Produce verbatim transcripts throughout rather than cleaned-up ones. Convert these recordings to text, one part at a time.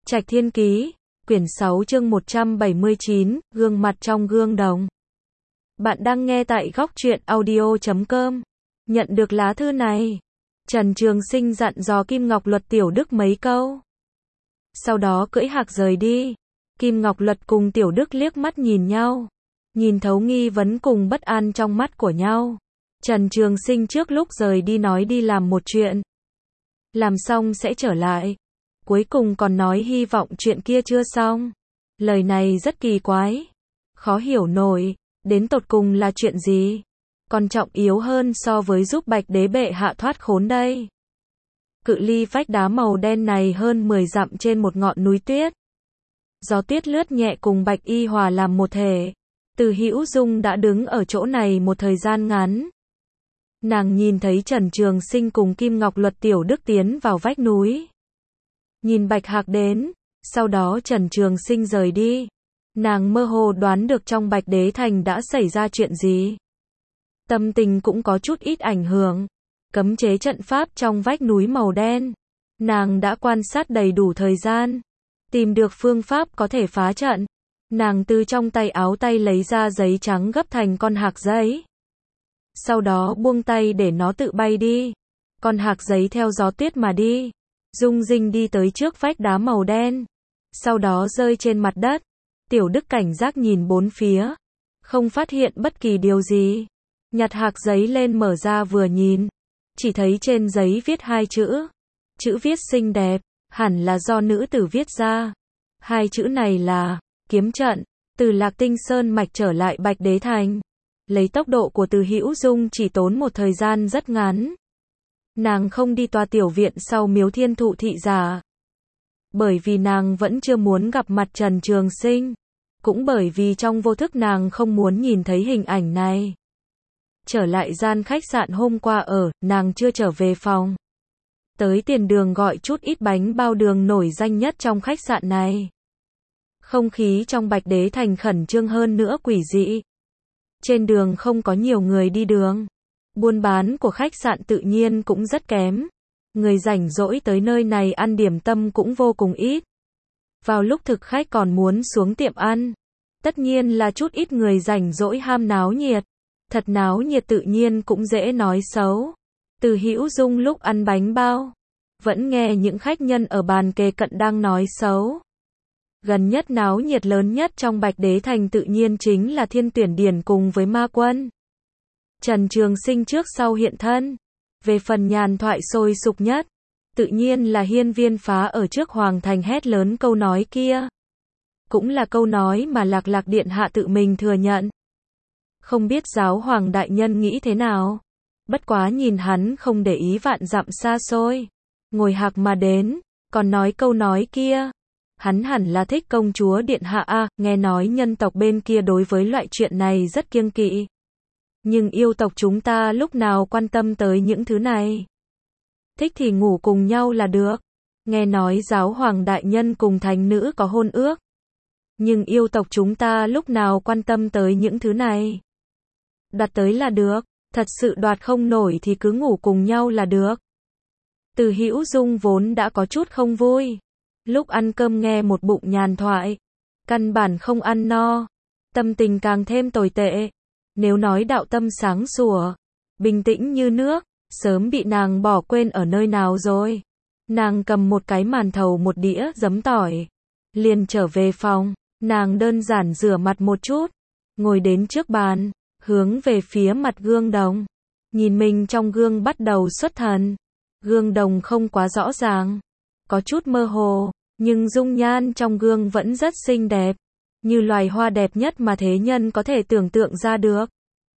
Trạch Thiên Ký, quyển sáu chương một trăm bảy mươi chín, gương mặt trong gương đồng. Bạn đang nghe tại góc truyện audio chấm com. Nhận được lá thư này, Trần Trường Sinh dặn dò Kim Ngọc Luật Tiểu Đức mấy câu. Sau đó cưỡi hạc rời đi. Kim Ngọc Luật cùng Tiểu Đức liếc mắt nhìn nhau, nhìn thấu nghi vấn cùng bất an trong mắt của nhau. Trần Trường Sinh trước lúc rời đi nói đi làm một chuyện, làm xong sẽ trở lại. Cuối cùng còn nói hy vọng chuyện kia chưa xong. Lời này rất kỳ quái, khó hiểu nổi, đến tột cùng là chuyện gì? Còn trọng yếu hơn so với giúp Bạch Đế bệ hạ thoát khốn đây. Cự ly vách đá màu đen này hơn mười dặm trên một ngọn núi tuyết. Gió tuyết lướt nhẹ cùng Bạch Y hòa làm một thể. Từ Hữu Dung đã đứng ở chỗ này một thời gian ngắn. Nàng nhìn thấy Trần Trường Sinh cùng Kim Ngọc Luật Tiểu Đức tiến vào vách núi. Nhìn Bạch Hạc đến, sau đó Trần Trường Sinh rời đi. Nàng mơ hồ đoán được trong Bạch Đế Thành đã xảy ra chuyện gì. Tâm tình cũng có chút ít ảnh hưởng. Cấm chế trận pháp trong vách núi màu đen. Nàng đã quan sát đầy đủ thời gian, tìm được phương pháp có thể phá trận. Nàng từ trong tay áo tay lấy ra giấy trắng gấp thành con hạc giấy. Sau đó buông tay để nó tự bay đi. Con hạc giấy theo gió tuyết mà đi. Dung dinh đi tới trước vách đá màu đen. Sau đó rơi trên mặt đất. Tiểu Đức cảnh giác nhìn bốn phía, không phát hiện bất kỳ điều gì. Nhặt hạc giấy lên mở ra vừa nhìn, chỉ thấy trên giấy viết hai chữ. Chữ viết xinh đẹp, hẳn là do nữ tử viết ra. Hai chữ này là kiếm trận. Từ Lạc Tinh Sơn mạch trở lại Bạch Đế Thành, lấy tốc độ của Từ Hữu Dung chỉ tốn một thời gian rất ngắn. Nàng không đi tòa tiểu viện sau miếu Thiên Thụ thị giả, bởi vì nàng vẫn chưa muốn gặp mặt Trần Trường Sinh, cũng bởi vì trong vô thức nàng không muốn nhìn thấy hình ảnh này. Trở lại gian khách sạn hôm qua ở, nàng chưa trở về phòng. Tới tiền đường gọi chút ít bánh bao đường nổi danh nhất trong khách sạn này. Không khí trong Bạch Đế Thành khẩn trương hơn nữa quỷ dị. Trên đường không có nhiều người đi đường. Buôn bán của khách sạn tự nhiên cũng rất kém. Người rảnh rỗi tới nơi này ăn điểm tâm cũng vô cùng ít. Vào lúc thực khách còn muốn xuống tiệm ăn. Tất nhiên là chút ít người rảnh rỗi ham náo nhiệt. Thật náo nhiệt tự nhiên cũng dễ nói xấu. Từ Hữu Dung lúc ăn bánh bao, vẫn nghe những khách nhân ở bàn kề cận đang nói xấu. Gần nhất náo nhiệt lớn nhất trong Bạch Đế Thành tự nhiên chính là Thiên Tuyển Điển cùng với Ma Quân. Trần Trường Sinh trước sau hiện thân. Về phần nhàn thoại sôi sục nhất, tự nhiên là Hiên Viên Phá ở trước Hoàng Thành hét lớn câu nói kia. Cũng là câu nói mà Lạc Lạc Điện Hạ tự mình thừa nhận. Không biết Giáo Hoàng Đại Nhân nghĩ thế nào. Bất quá nhìn hắn không để ý vạn dặm xa xôi, ngồi hạc mà đến, còn nói câu nói kia. Hắn hẳn là thích công chúa Điện Hạ a, nghe nói nhân tộc bên kia đối với loại chuyện này rất kiêng kỵ. Nhưng yêu tộc chúng ta lúc nào quan tâm tới những thứ này. Thích thì ngủ cùng nhau là được. Nghe nói Giáo Hoàng Đại Nhân cùng thánh nữ có hôn ước. Nhưng yêu tộc chúng ta lúc nào quan tâm tới những thứ này. Đoạt tới là được, thật sự đoạt không nổi thì cứ ngủ cùng nhau là được. Từ Hữu Dung vốn đã có chút không vui. Lúc ăn cơm nghe một bụng nhàn thoại, căn bản không ăn no, tâm tình càng thêm tồi tệ. Nếu nói đạo tâm sáng sủa, bình tĩnh như nước, sớm bị nàng bỏ quên ở nơi nào rồi. Nàng cầm một cái màn thầu một đĩa giấm tỏi, liền trở về phòng. Nàng đơn giản rửa mặt một chút, ngồi đến trước bàn, hướng về phía mặt gương đồng, nhìn mình trong gương bắt đầu xuất thần. Gương đồng không quá rõ ràng, có chút mơ hồ, nhưng dung nhan trong gương vẫn rất xinh đẹp, như loài hoa đẹp nhất mà thế nhân có thể tưởng tượng ra được.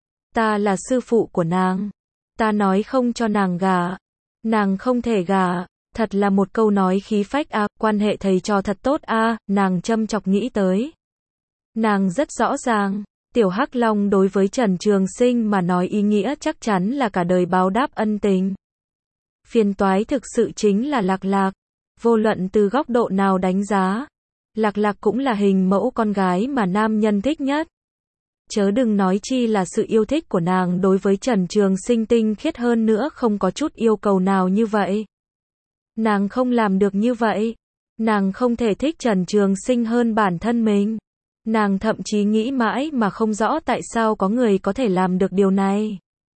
Ta là sư phụ của nàng, ta nói không cho nàng gả, nàng không thể gả. Thật là một câu nói khí phách a, à, quan hệ thầy trò thật tốt a, à, nàng châm chọc nghĩ tới. Nàng rất rõ ràng, Tiểu Hắc Long đối với Trần Trường Sinh mà nói ý nghĩa chắc chắn là cả đời báo đáp ân tình. Phiền toái thực sự chính là Lạc Lạc. Vô luận từ góc độ nào đánh giá, Lạc Lạc cũng là hình mẫu con gái mà nam nhân thích nhất. Chớ đừng nói chi là sự yêu thích của nàng đối với Trần Trường Sinh tinh khiết hơn nữa, không có chút yêu cầu nào như vậy. Nàng không làm được như vậy. Nàng không thể thích Trần Trường Sinh hơn bản thân mình. Nàng thậm chí nghĩ mãi mà không rõ tại sao có người có thể làm được điều này.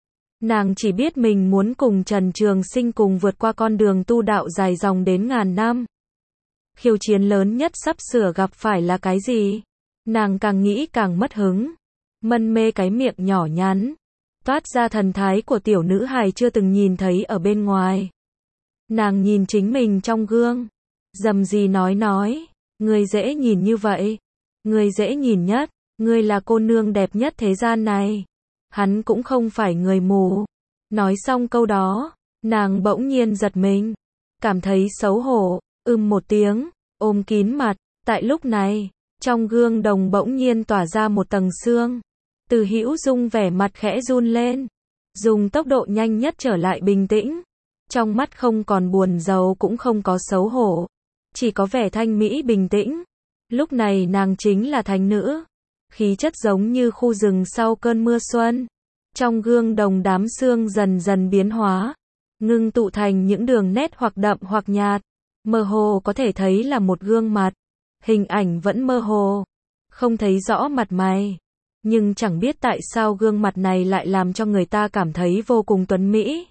Nàng chỉ biết mình muốn cùng Trần Trường Sinh cùng vượt qua con đường tu đạo dài dòng đến ngàn năm. Khiêu chiến lớn nhất sắp sửa gặp phải là cái gì? Nàng càng nghĩ càng mất hứng. Mân mê cái miệng nhỏ nhắn, toát ra thần thái của tiểu nữ hài chưa từng nhìn thấy ở bên ngoài. Nàng nhìn chính mình trong gương, dầm gì nói nói, ngươi dễ nhìn như vậy, ngươi dễ nhìn nhất, ngươi là cô nương đẹp nhất thế gian này. Hắn cũng không phải người mù. Nói xong câu đó, nàng bỗng nhiên giật mình, cảm thấy xấu hổ, ưm một tiếng, ôm kín mặt. Tại lúc này, trong gương đồng bỗng nhiên tỏa ra một tầng sương. Từ Hữu Dung vẻ mặt khẽ run lên, dùng tốc độ nhanh nhất trở lại bình tĩnh. Trong mắt không còn buồn rầu cũng không có xấu hổ, chỉ có vẻ thanh mỹ bình tĩnh. Lúc này nàng chính là thánh nữ, khí chất giống như khu rừng sau cơn mưa xuân. Trong gương đồng đám sương dần dần biến hóa, ngưng tụ thành những đường nét hoặc đậm hoặc nhạt, mơ hồ có thể thấy là một gương mặt. Hình ảnh vẫn mơ hồ, không thấy rõ mặt mày, nhưng chẳng biết tại sao gương mặt này lại làm cho người ta cảm thấy vô cùng tuấn mỹ.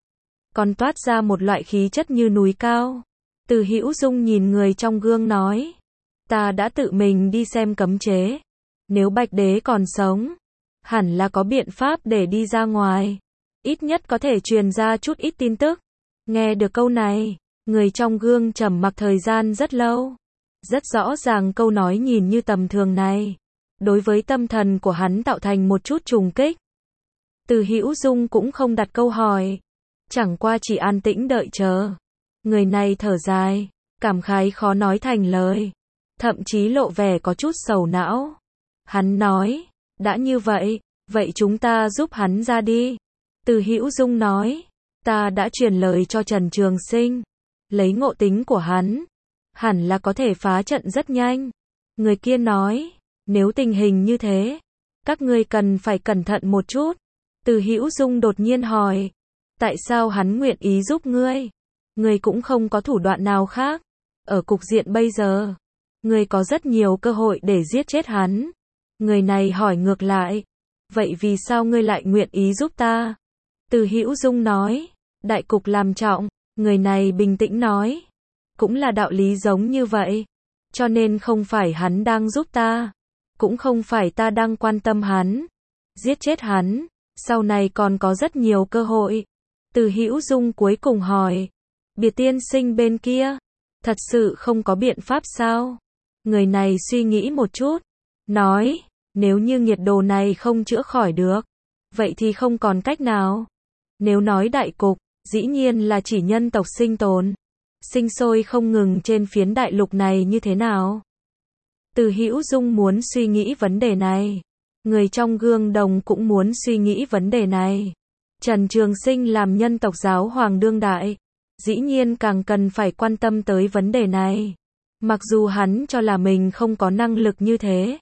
Còn toát ra một loại khí chất như núi cao. Từ Hữu Dung nhìn người trong gương nói, ta đã tự mình đi xem cấm chế. Nếu Bạch Đế còn sống, hẳn là có biện pháp để đi ra ngoài. Ít nhất có thể truyền ra chút ít tin tức. Nghe được câu này, người trong gương trầm mặc thời gian rất lâu. Rất rõ ràng câu nói nhìn như tầm thường này, đối với tâm thần của hắn tạo thành một chút trùng kích. Từ Hữu Dung cũng không đặt câu hỏi, chẳng qua chỉ an tĩnh đợi chờ. Người này thở dài, cảm khái khó nói thành lời, thậm chí lộ vẻ có chút sầu não. Hắn nói, đã như vậy, vậy chúng ta giúp hắn ra đi. Từ Hữu Dung nói, ta đã truyền lời cho Trần Trường Sinh, lấy ngộ tính của hắn, hẳn là có thể phá trận rất nhanh. Người kia nói, nếu tình hình như thế, các ngươi cần phải cẩn thận một chút. Từ Hữu Dung đột nhiên hỏi, tại sao hắn nguyện ý giúp ngươi? Ngươi cũng không có thủ đoạn nào khác. Ở cục diện bây giờ, ngươi có rất nhiều cơ hội để giết chết hắn. Người này hỏi ngược lại, vậy vì sao ngươi lại nguyện ý giúp ta? Từ Hữu Dung nói, đại cục làm trọng. Người này bình tĩnh nói, cũng là đạo lý giống như vậy. Cho nên không phải hắn đang giúp ta, cũng không phải ta đang quan tâm hắn. Giết chết hắn, sau này còn có rất nhiều cơ hội. Từ Hữu Dung cuối cùng hỏi, Biệt tiên sinh bên kia, thật sự không có biện pháp sao? Người này suy nghĩ một chút, nói, nếu như nghiệt đồ này không chữa khỏi được, vậy thì không còn cách nào. Nếu nói đại cục, dĩ nhiên là chỉ nhân tộc sinh tồn, sinh sôi không ngừng trên phiến đại lục này như thế nào. Từ Hữu Dung muốn suy nghĩ vấn đề này. Người trong gương đồng cũng muốn suy nghĩ vấn đề này. Trần Trường Sinh làm nhân tộc giáo hoàng đương đại, dĩ nhiên càng cần phải quan tâm tới vấn đề này. Mặc dù hắn cho là mình không có năng lực như thế.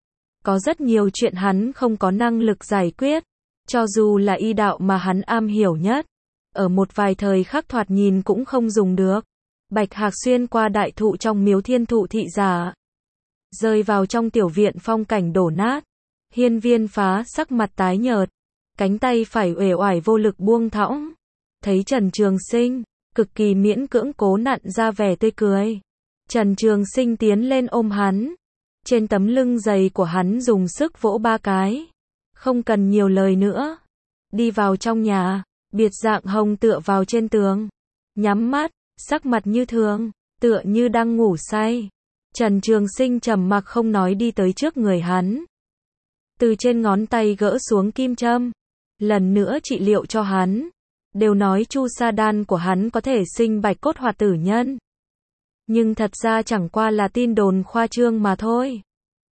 Có rất nhiều chuyện hắn không có năng lực giải quyết. Cho dù là y đạo mà hắn am hiểu nhất, ở một vài thời khắc thoạt nhìn cũng không dùng được. Bạch Hạc xuyên qua đại thụ trong miếu Thiên Thụ thị giả, rơi vào trong tiểu viện phong cảnh đổ nát. Hiên Viên Phá sắc mặt tái nhợt, cánh tay phải uể oải vô lực buông thõng. Thấy Trần Trường Sinh, cực kỳ miễn cưỡng cố nặn ra vẻ tươi cười. Trần Trường Sinh tiến lên ôm hắn, trên tấm lưng dày của hắn dùng sức vỗ ba cái. Không cần nhiều lời nữa, đi vào trong nhà. Biệt Dạng Hồng tựa vào trên tường, nhắm mắt, sắc mặt như thường, tựa như đang ngủ say. Trần Trường Sinh trầm mặc không nói đi tới trước người hắn, từ trên ngón tay gỡ xuống kim châm, lần nữa trị liệu cho hắn. Đều nói Chu Sa Đan của hắn có thể sinh bạch cốt hoạt tử nhân, nhưng thật ra chẳng qua là tin đồn khoa trương mà thôi.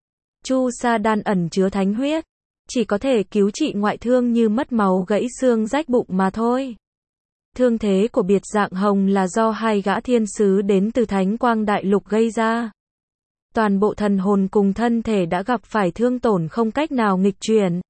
Chu Sa Đan ẩn chứa thánh huyết, chỉ có thể cứu trị ngoại thương như mất máu gãy xương rách bụng mà thôi. Thương thế của Biệt Dạng Hồng là do hai gã thiên sứ đến từ Thánh Quang Đại Lục gây ra. Toàn bộ thần hồn cùng thân thể đã gặp phải thương tổn không cách nào nghịch chuyển,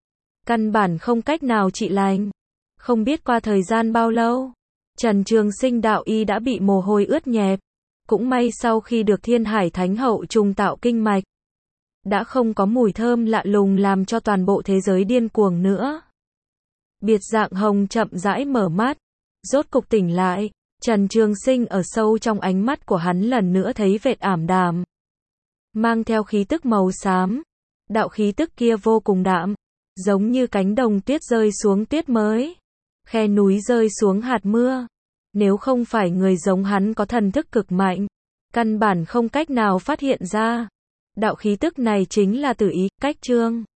căn bản không cách nào trị lành. Không biết qua thời gian bao lâu, Trần Trường Sinh đạo y đã bị mồ hôi ướt nhẹp, Cũng may sau khi được Thiên Hải Thánh Hậu trùng tạo kinh mạch, đã không có mùi thơm lạ lùng làm cho toàn bộ thế giới điên cuồng nữa. Biệt dạng hồng chậm rãi mở mắt, rốt cục tỉnh lại. Trần Trường Sinh ở sâu trong ánh mắt của hắn lần nữa thấy vệt ảm đạm, mang theo khí tức màu xám. Đạo khí tức kia vô cùng đạm, giống như cánh đồng tuyết rơi xuống tuyết mới, khe núi rơi xuống hạt mưa. Nếu không phải người giống hắn có thần thức cực mạnh, căn bản không cách nào phát hiện ra. Đạo khí tức này chính là Tử Ý, Cách Trương.